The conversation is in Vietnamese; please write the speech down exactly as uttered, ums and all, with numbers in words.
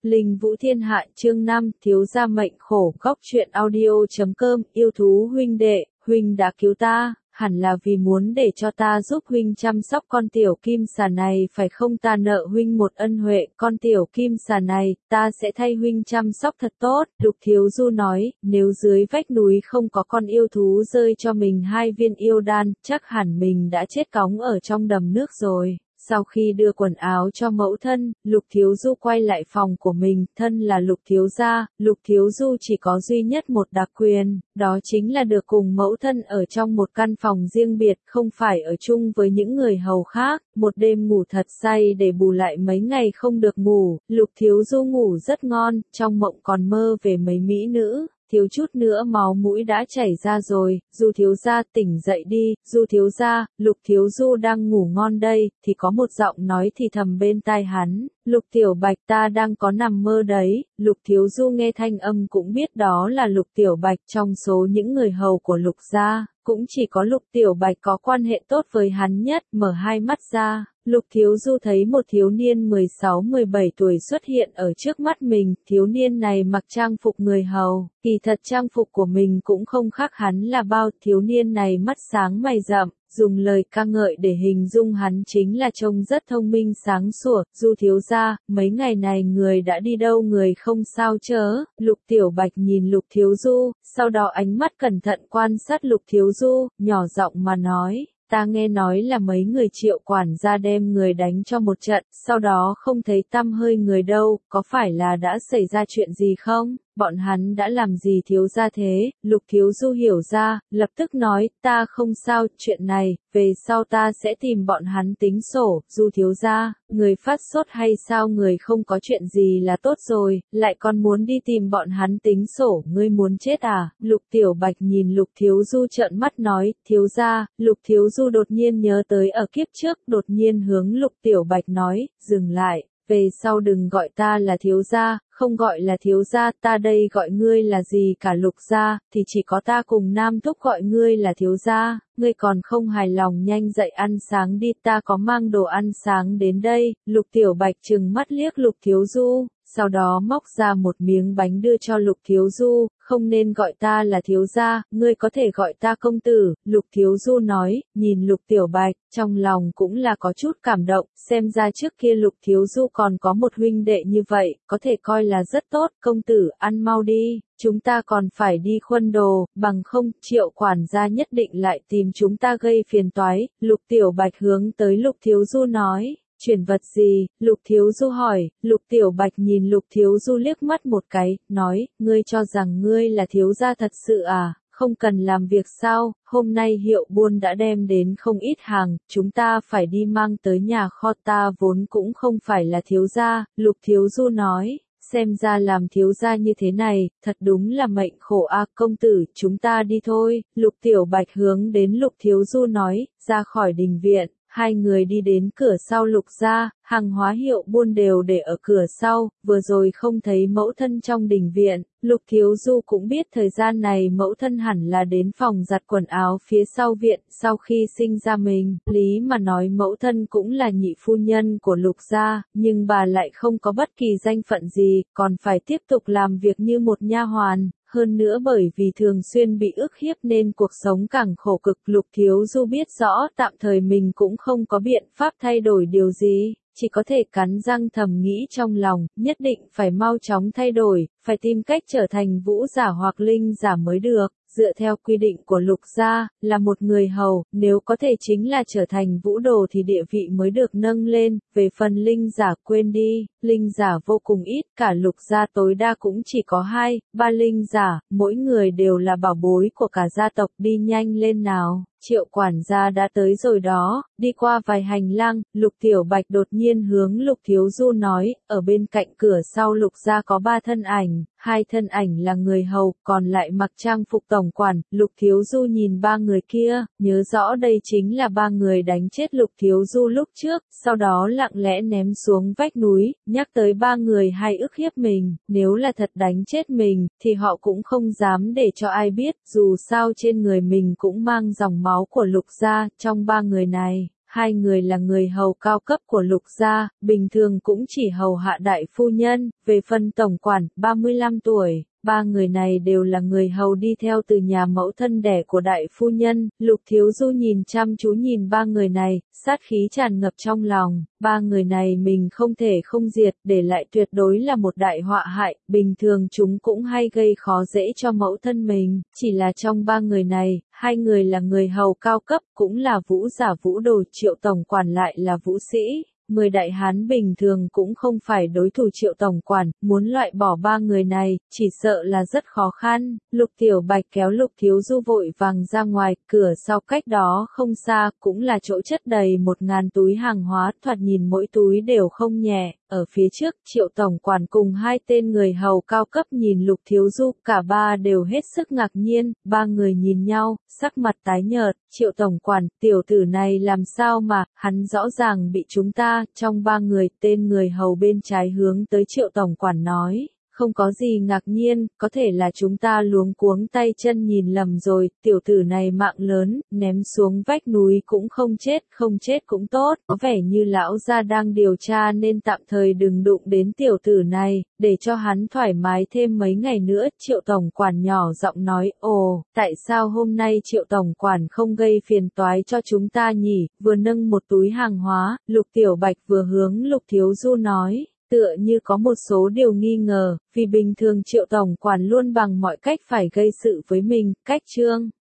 Linh Vũ Thiên Hạ chương năm, thiếu gia mệnh khổ. Góc truyện audio.com. Yêu thú huynh đệ, huynh đã cứu ta, hẳn là vì muốn để cho ta giúp huynh chăm sóc con tiểu kim xà này phải không? Ta nợ huynh một ân huệ, con tiểu kim xà này, ta sẽ thay huynh chăm sóc thật tốt. Lục Thiếu Du nói, nếu dưới vách núi không có con yêu thú rơi cho mình hai viên yêu đan, chắc hẳn mình đã chết cóng ở trong đầm nước rồi. Sau khi đưa quần áo cho mẫu thân, Lục Thiếu Du quay lại phòng của mình, thân là Lục Thiếu gia, Lục Thiếu Du chỉ có duy nhất một đặc quyền, đó chính là được cùng mẫu thân ở trong một căn phòng riêng biệt, không phải ở chung với những người hầu khác. Một đêm ngủ thật say để bù lại mấy ngày không được ngủ, Lục Thiếu Du ngủ rất ngon, trong mộng còn mơ về mấy mỹ nữ. Thiếu chút nữa máu mũi đã chảy ra rồi. Du thiếu gia tỉnh dậy đi. Du thiếu gia, Lục Thiếu Du đang ngủ ngon đây, thì có một giọng nói thì thầm bên tai hắn, Lục Tiểu Bạch, ta đang có nằm mơ đấy. Lục Thiếu Du nghe thanh âm cũng biết đó là Lục Tiểu Bạch. Trong số những người hầu của Lục gia, cũng chỉ có Lục Tiểu Bạch có quan hệ tốt với hắn nhất. Mở hai mắt ra, Lục Thiếu Du thấy một thiếu niên mười sáu mười bảy tuổi xuất hiện ở trước mắt mình. Thiếu niên này mặc trang phục người hầu, kỳ thật trang phục của mình cũng không khác hắn là bao. Thiếu niên này mắt sáng mày rậm, dùng lời ca ngợi để hình dung hắn chính là trông rất thông minh sáng sủa. Du thiếu gia, mấy ngày này người đã đi đâu? Người không sao chớ? Lục Tiểu Bạch nhìn Lục Thiếu Du, sau đó ánh mắt cẩn thận quan sát Lục Thiếu Du, nhỏ giọng mà nói, ta nghe nói là mấy người Triệu quản gia đem người đánh cho một trận, sau đó không thấy tăm hơi người đâu, có phải là đã xảy ra chuyện gì không? Bọn hắn đã làm gì thiếu gia thế? Lục Thiếu Du hiểu ra, lập tức nói, ta không sao, chuyện này, về sau ta sẽ tìm bọn hắn tính sổ. Du thiếu gia, người phát sốt hay sao? Người không có chuyện gì là tốt rồi, lại còn muốn đi tìm bọn hắn tính sổ, ngươi muốn chết à? Lục Tiểu Bạch nhìn Lục Thiếu Du trợn mắt nói, thiếu gia. Lục Thiếu Du đột nhiên nhớ tới ở kiếp trước, đột nhiên hướng Lục Tiểu Bạch nói, dừng lại. Về sau đừng gọi ta là thiếu gia, không gọi là thiếu gia, ta đây gọi ngươi là gì cả? Lục gia, thì chỉ có ta cùng Nam Thúc gọi ngươi là thiếu gia. Ngươi còn không hài lòng, nhanh dậy ăn sáng đi, ta có mang đồ ăn sáng đến đây. Lục Tiểu Bạch trừng mắt liếc Lục Thiếu Du, sau đó móc ra một miếng bánh đưa cho Lục Thiếu Du, không nên gọi ta là thiếu gia, ngươi có thể gọi ta công tử. Lục Thiếu Du nói, nhìn Lục Tiểu Bạch, trong lòng cũng là có chút cảm động, xem ra trước kia Lục Thiếu Du còn có một huynh đệ như vậy, có thể coi là rất tốt. Công tử, ăn mau đi, chúng ta còn phải đi khuân đồ, bằng không, Triệu quản gia nhất định lại tìm chúng ta gây phiền toái. Lục Tiểu Bạch hướng tới Lục Thiếu Du nói, chuyển vật gì? Lục Thiếu Du hỏi. Lục Tiểu Bạch nhìn Lục Thiếu Du liếc mắt một cái, nói, ngươi cho rằng ngươi là thiếu gia thật sự à? Không cần làm việc sao? Hôm nay hiệu buôn đã đem đến không ít hàng, chúng ta phải đi mang tới nhà kho, ta vốn cũng không phải là thiếu gia. Lục Thiếu Du nói, xem ra làm thiếu gia như thế này, thật đúng là mệnh khổ a. Công tử, chúng ta đi thôi. Lục Tiểu Bạch hướng đến Lục Thiếu Du nói, ra khỏi đình viện. Hai người đi đến cửa sau Lục gia, hàng hóa hiệu buôn đều để ở cửa sau, vừa rồi không thấy mẫu thân trong đình viện. Lục Thiếu Du cũng biết thời gian này mẫu thân hẳn là đến phòng giặt quần áo phía sau viện. Sau khi sinh ra mình, lý mà nói mẫu thân cũng là nhị phu nhân của Lục gia, nhưng bà lại không có bất kỳ danh phận gì, còn phải tiếp tục làm việc như một nha hoàn. Hơn nữa bởi vì thường xuyên bị ức hiếp nên cuộc sống càng khổ cực. Lục Thiếu Du biết rõ tạm thời mình cũng không có biện pháp thay đổi điều gì, chỉ có thể cắn răng thầm nghĩ trong lòng, nhất định phải mau chóng thay đổi, phải tìm cách trở thành vũ giả hoặc linh giả mới được. Dựa theo quy định của Lục gia, là một người hầu, nếu có thể chính là trở thành vũ đồ thì địa vị mới được nâng lên. Về phần linh giả quên đi, linh giả vô cùng ít, cả Lục gia tối đa cũng chỉ có hai, ba linh giả, mỗi người đều là bảo bối của cả gia tộc. Đi nhanh lên nào, Triệu quản gia đã tới rồi đó. Đi qua vài hành lang, Lục Tiểu Bạch đột nhiên hướng Lục Thiếu Du nói, ở bên cạnh cửa sau Lục gia có ba thân ảnh, hai thân ảnh là người hầu, còn lại mặc trang phục tổng quản. Lục Thiếu Du nhìn ba người kia, nhớ rõ đây chính là ba người đánh chết Lục Thiếu Du lúc trước, sau đó lặng lẽ ném xuống vách núi. Nhắc tới ba người hay ức hiếp mình, nếu là thật đánh chết mình, thì họ cũng không dám để cho ai biết, dù sao trên người mình cũng mang dòng máu của Lục gia. Trong ba người này, hai người là người hầu cao cấp của Lục gia, bình thường cũng chỉ hầu hạ đại phu nhân, về phần tổng quản, ba mươi lăm tuổi. Ba người này đều là người hầu đi theo từ nhà mẫu thân đẻ của đại phu nhân, Lục Thiếu Du nhìn chăm chú nhìn ba người này, sát khí tràn ngập trong lòng, ba người này mình không thể không diệt, để lại tuyệt đối là một đại họa hại, bình thường chúng cũng hay gây khó dễ cho mẫu thân mình, chỉ là trong ba người này, hai người là người hầu cao cấp, cũng là vũ giả vũ đồ, Triệu tổng quản lại là vũ sĩ. Mười đại hán bình thường cũng không phải đối thủ Triệu tổng quản, muốn loại bỏ ba người này, chỉ sợ là rất khó khăn. Lục Tiểu Bạch kéo Lục Thiếu Du vội vàng ra ngoài, cửa sau cách đó không xa, cũng là chỗ chất đầy một ngàn túi hàng hóa, thoạt nhìn mỗi túi đều không nhẹ. Ở phía trước, Triệu tổng quản cùng hai tên người hầu cao cấp nhìn Lục Thiếu Du, cả ba đều hết sức ngạc nhiên, ba người nhìn nhau, sắc mặt tái nhợt, Triệu tổng quản, tiểu tử này làm sao mà, hắn rõ ràng bị chúng ta, trong ba người, tên người hầu bên trái hướng tới Triệu tổng quản nói. Không có gì ngạc nhiên, có thể là chúng ta luống cuống tay chân nhìn lầm rồi, tiểu tử này mạng lớn, ném xuống vách núi cũng không chết, không chết cũng tốt, có vẻ như lão gia đang điều tra nên tạm thời đừng đụng đến tiểu tử này, để cho hắn thoải mái thêm mấy ngày nữa, Triệu tổng quản nhỏ giọng nói, ồ, tại sao hôm nay Triệu tổng quản không gây phiền toái cho chúng ta nhỉ, vừa nâng một túi hàng hóa, Lục Tiểu Bạch vừa hướng Lục Thiếu Du nói. Tựa như có một số điều nghi ngờ, vì bình thường Triệu tổng quản luôn bằng mọi cách phải gây sự với mình, cách chương.